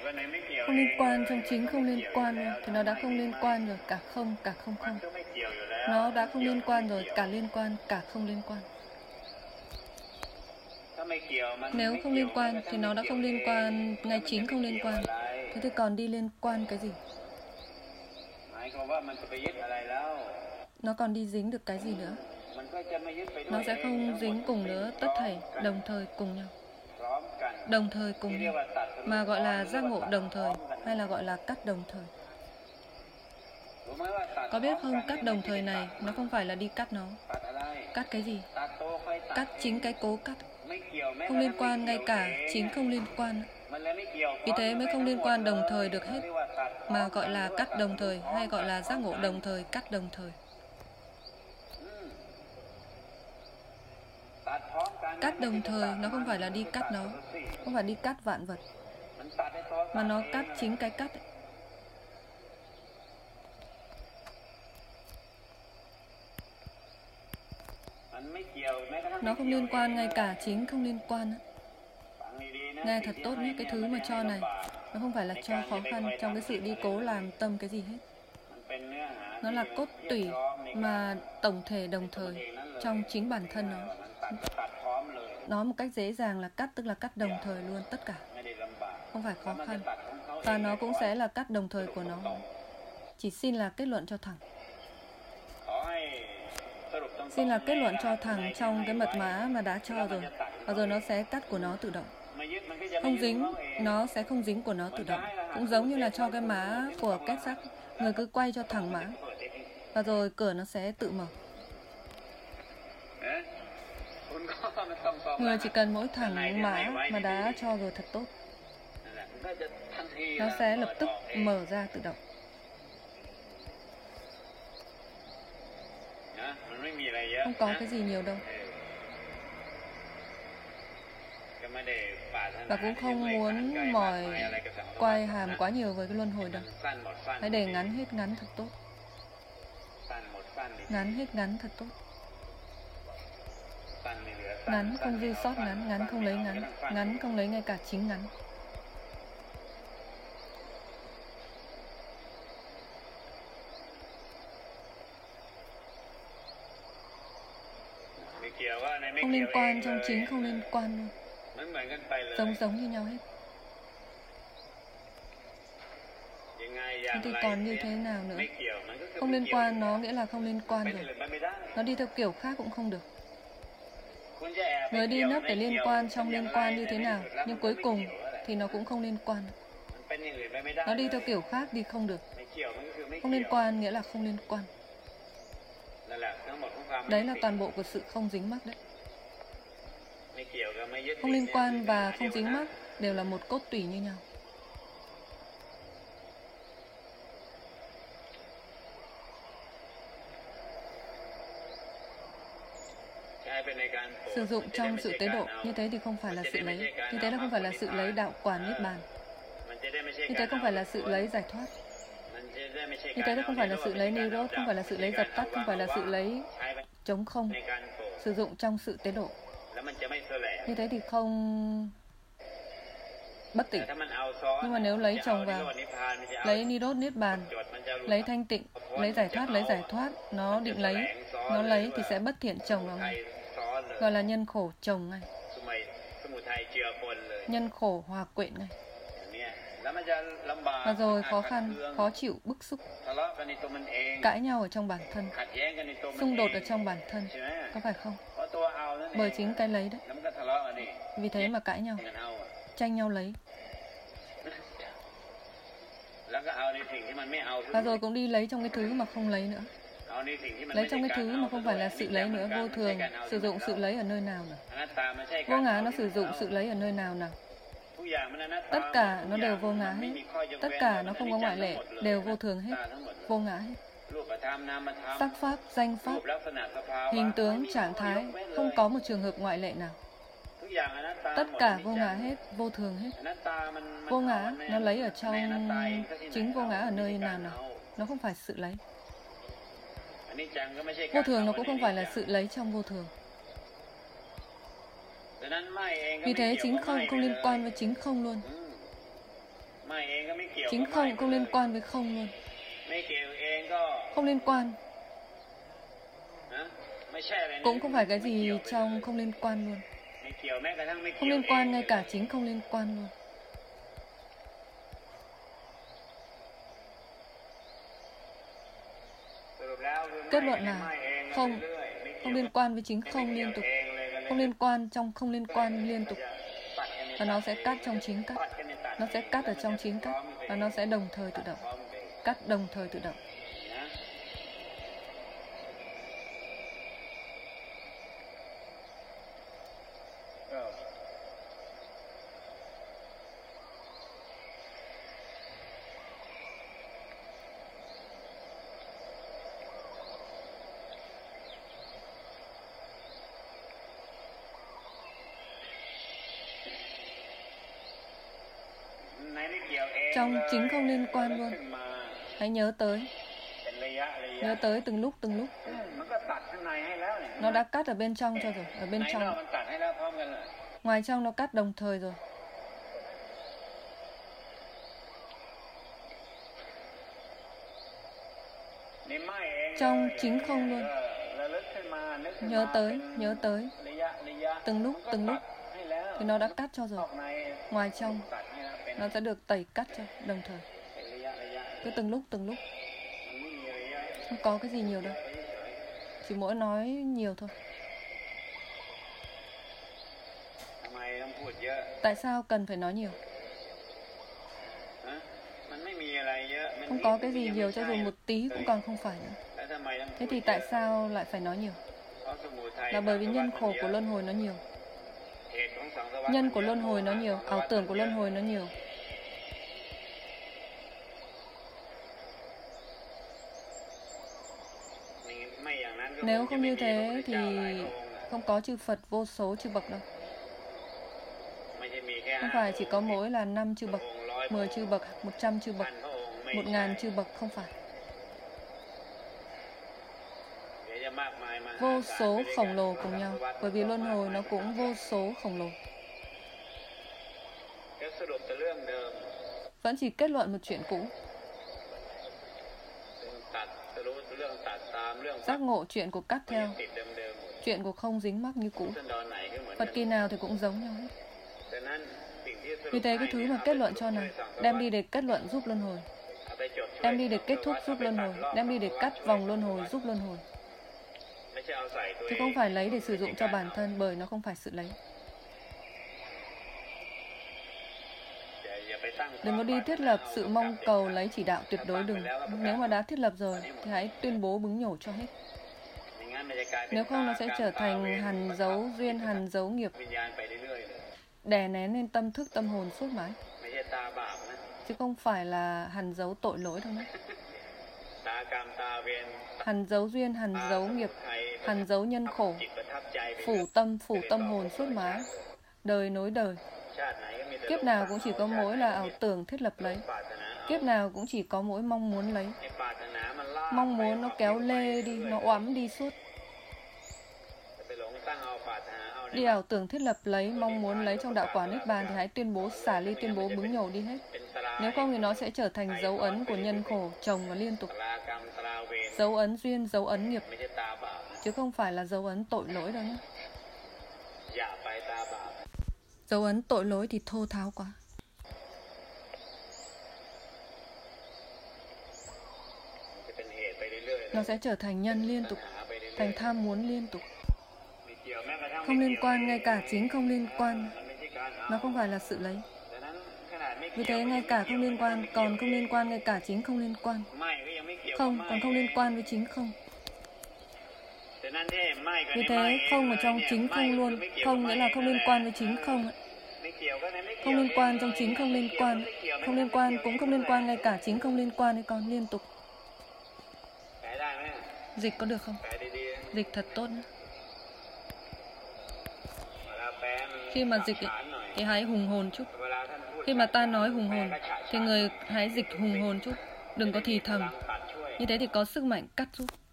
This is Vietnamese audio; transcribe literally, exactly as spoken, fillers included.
Không liên quan trong chính không liên quan luôn, thì nó đã không liên quan rồi, cả không, cả không không. Nó đã không liên quan rồi, cả liên quan, cả không liên quan. Nếu không liên quan thì nó đã không liên quan, ngay chính không liên quan. Thế thì còn đi liên quan cái gì? Nó còn đi dính được cái gì nữa? Nó sẽ không dính cùng nữa, tất thảy đồng thời cùng nhau. Đồng thời cùng nhau. Mà gọi là giác ngộ đồng thời, hay là gọi là cắt đồng thời. Có biết không, cắt đồng thời này, nó không phải là đi cắt nó. Cắt cái gì? Cắt chính cái cố cắt. Không liên quan, ngay cả chính không liên quan. Vì thế mới không liên quan đồng thời được hết, mà gọi là cắt đồng thời, hay gọi là giác ngộ đồng thời, cắt đồng thời. Cắt đồng thời, nó không phải là đi cắt nó, không phải đi cắt vạn vật, mà nó cắt chính cái cắt ấy. Nó không liên quan, ngay cả chính không liên quan. Nghe thật tốt nhé, cái thứ mà cho này, nó không phải là cho khó khăn trong cái sự đi cố làm tâm cái gì hết. Nó là cốt tủy mà tổng thể đồng thời trong chính bản thân nó. Nói một cách dễ dàng là cắt, tức là cắt đồng thời luôn tất cả, không phải khó khăn. Và nó cũng sẽ là cắt đồng thời của nó. Chỉ xin là kết luận cho thẳng. Xin là kết luận cho thẳng trong cái mật mã mà đã cho rồi. Và rồi nó sẽ cắt của nó tự động. Không dính, nó sẽ không dính của nó tự động. Cũng giống như là cho cái má của két sắt, người cứ quay cho thẳng má, và rồi cửa nó sẽ tự mở. Người chỉ cần mỗi thẳng má mà đã cho rồi thật tốt, nó sẽ lập tức mở ra tự động. Không có cái gì nhiều đâu. Và cũng không muốn mỏi quay hàm quá nhiều với cái luân hồi đâu. Hãy để ngắn hết ngắn thật tốt. Ngắn hết ngắn thật tốt. Ngắn không dư sót ngắn, ngắn không lấy ngắn, ngắn không lấy ngay cả chính ngắn. Không liên quan trong chính không liên quan luôn. Giống giống như nhau hết. Thế thì còn như thế nào nữa? Không liên quan nó nghĩa là không liên quan rồi. Nó đi theo kiểu khác cũng không được. Người đi nấp để liên quan trong liên quan như thế nào, nhưng cuối cùng thì nó cũng không liên quan. Nó đi theo kiểu khác đi không được. Không liên quan nghĩa là không liên quan. Đấy là toàn bộ của sự không dính mắc đấy. Không liên quan và không dính mắc đều là một cốt tủy như nhau. Sử dụng trong sự tế độ, như thế thì không phải là sự lấy. Như thế là không phải là sự lấy đạo quả Niết Bàn. Như thế không phải là sự lấy giải thoát. Như thế đó không phải là sự lấy Nirodha, không phải là sự lấy dập tắt, không phải là sự lấy trống không. Sử dụng trong sự tế độ. Như thế thì không bất tỉnh. Nhưng mà nếu lấy chồng vào, lấy Nirodha Niết Bàn, lấy thanh tịnh, lấy giải thoát, lấy giải thoát, nó định lấy, nó lấy thì sẽ bất thiện chồng vào ngay. Gọi là nhân khổ chồng ngay. Nhân khổ hòa quyện ngay. Và rồi khó khăn, khó chịu, bức xúc, cãi nhau ở trong bản thân, xung đột ở trong bản thân, có phải không? Bởi chính cái lấy đấy. Vì thế mà cãi nhau, tranh nhau lấy. Và rồi cũng đi lấy trong cái thứ mà không lấy nữa. Lấy trong cái thứ mà không phải là sự lấy nữa, vô thường, sử dụng sự lấy ở nơi nào nào? Vô ngã nó sử dụng sự lấy ở nơi nào nào? Tất cả nó đều vô ngã hết. Tất cả nó không có ngoại lệ, đều vô thường hết, vô ngã hết. Sắc pháp, danh pháp, hình tướng, trạng thái, không có một trường hợp ngoại lệ nào. Tất cả vô ngã hết, vô thường hết. Vô ngã, nó lấy ở trong chính vô ngã ở nơi nào nào? Nó không phải sự lấy. Vô thường nó cũng không phải là sự lấy trong vô thường. Vì thế chính không không liên quan với chính không luôn. Chính không không liên quan với không luôn. Không liên quan. Cũng không phải cái gì trong không liên quan luôn. Không liên quan, ngay cả chính không liên quan luôn. Kết luận là không, không liên quan với chính không liên tục. Không liên quan trong không liên quan liên tục. Và nó sẽ cắt trong chính cắt. Nó sẽ cắt ở trong chính cắt. Và nó sẽ đồng thời tự động. Cắt đồng thời tự động. Trong chính không liên quan luôn. Hãy nhớ tới. Nhớ tới từng lúc từng lúc. Nó đã cắt ở bên trong cho rồi. Ở bên trong. Ngoài trong nó cắt đồng thời rồi. Trong chính không luôn. Nhớ tới, nhớ tới. Từng lúc, từng lúc. Thì nó đã cắt cho rồi. Ngoài trong nó sẽ được tẩy cắt cho đồng thời. Cứ từng lúc, từng lúc. Không có cái gì nhiều đâu. Chỉ mỗi nói nhiều thôi. Tại sao cần phải nói nhiều? Không có cái gì nhiều, cho dù một tí cũng còn không phải nữa. Thế thì tại sao lại phải nói nhiều? Là bởi vì nhân khổ của luân hồi nó nhiều. Nhân của luân hồi nó nhiều, ảo tưởng của luân hồi nó nhiều. Nếu không như thế thì không có chư Phật vô số chư bậc đâu. Không phải chỉ có mỗi là năm chư bậc, mười chư bậc, một trăm chư bậc, một ngàn chư bậc, không phải. Vô số khổng lồ cùng nhau, bởi vì luân hồi nó cũng vô số khổng lồ. Vẫn chỉ kết luận một chuyện cũ. Giác ngộ chuyện của cắt theo, chuyện của không dính mắc như cũ. Phật kỳ nào thì cũng giống nhau hết. Vì thế cái thứ mà kết luận cho này, đem đi để kết luận giúp luân hồi, đem đi để kết thúc giúp luân hồi, đem đi để cắt vòng luân hồi giúp luân hồi. Chứ không phải lấy để sử dụng cho bản thân, bởi nó không phải sự lấy. Đừng có đi thiết lập sự mong cầu lấy chỉ đạo, tuyệt đối đừng. Nếu mà đã thiết lập rồi thì hãy tuyên bố bứng nhổ cho hết. Nếu không nó sẽ trở thành hằn dấu duyên, hằn dấu nghiệp, đè nén lên tâm thức, tâm hồn suốt mãi. Chứ không phải là hằn dấu tội lỗi đâu nữa. Hằn dấu duyên, hằn dấu nghiệp, hằn dấu nhân khổ, phủ tâm, phủ tâm hồn suốt mãi, đời nối đời. Kiếp nào cũng chỉ có mỗi là ảo tưởng thiết lập lấy. Kiếp nào cũng chỉ có mỗi mong muốn lấy. Mong muốn nó kéo lê đi, nó oắm đi suốt. Đi ảo tưởng thiết lập lấy, mong muốn lấy trong đạo quả Niết Bàn thì hãy tuyên bố xả ly, tuyên bố bứng nhổ đi hết. Nếu không thì nó sẽ trở thành dấu ấn của nhân khổ, chồng và liên tục. Dấu ấn duyên, dấu ấn nghiệp, chứ không phải là dấu ấn tội lỗi đâu nhé. Dấu ấn tội lỗi thì thô tháo quá. Nó sẽ trở thành nhân liên tục, thành tham muốn liên tục. Không liên quan, ngay cả chính không liên quan. Nó không phải là sự lấy. Vì thế ngay cả không liên quan, còn không liên quan, ngay cả chính không liên quan. Không, còn không liên quan với chính không. Vì thế không ở trong chính không luôn. Không nghĩa là không liên quan với chính không. Không liên quan trong chính không liên quan. Không liên quan cũng không liên quan, ngay cả chính không liên quan, còn liên tục. Dịch có được không? Dịch thật tốt nhé. Khi mà dịch ấy, thì hãy hùng hồn chút. Khi mà ta nói hùng hồn thì người hãy dịch hùng hồn chút. Đừng có thì thầm. Như thế thì có sức mạnh cắt giúp.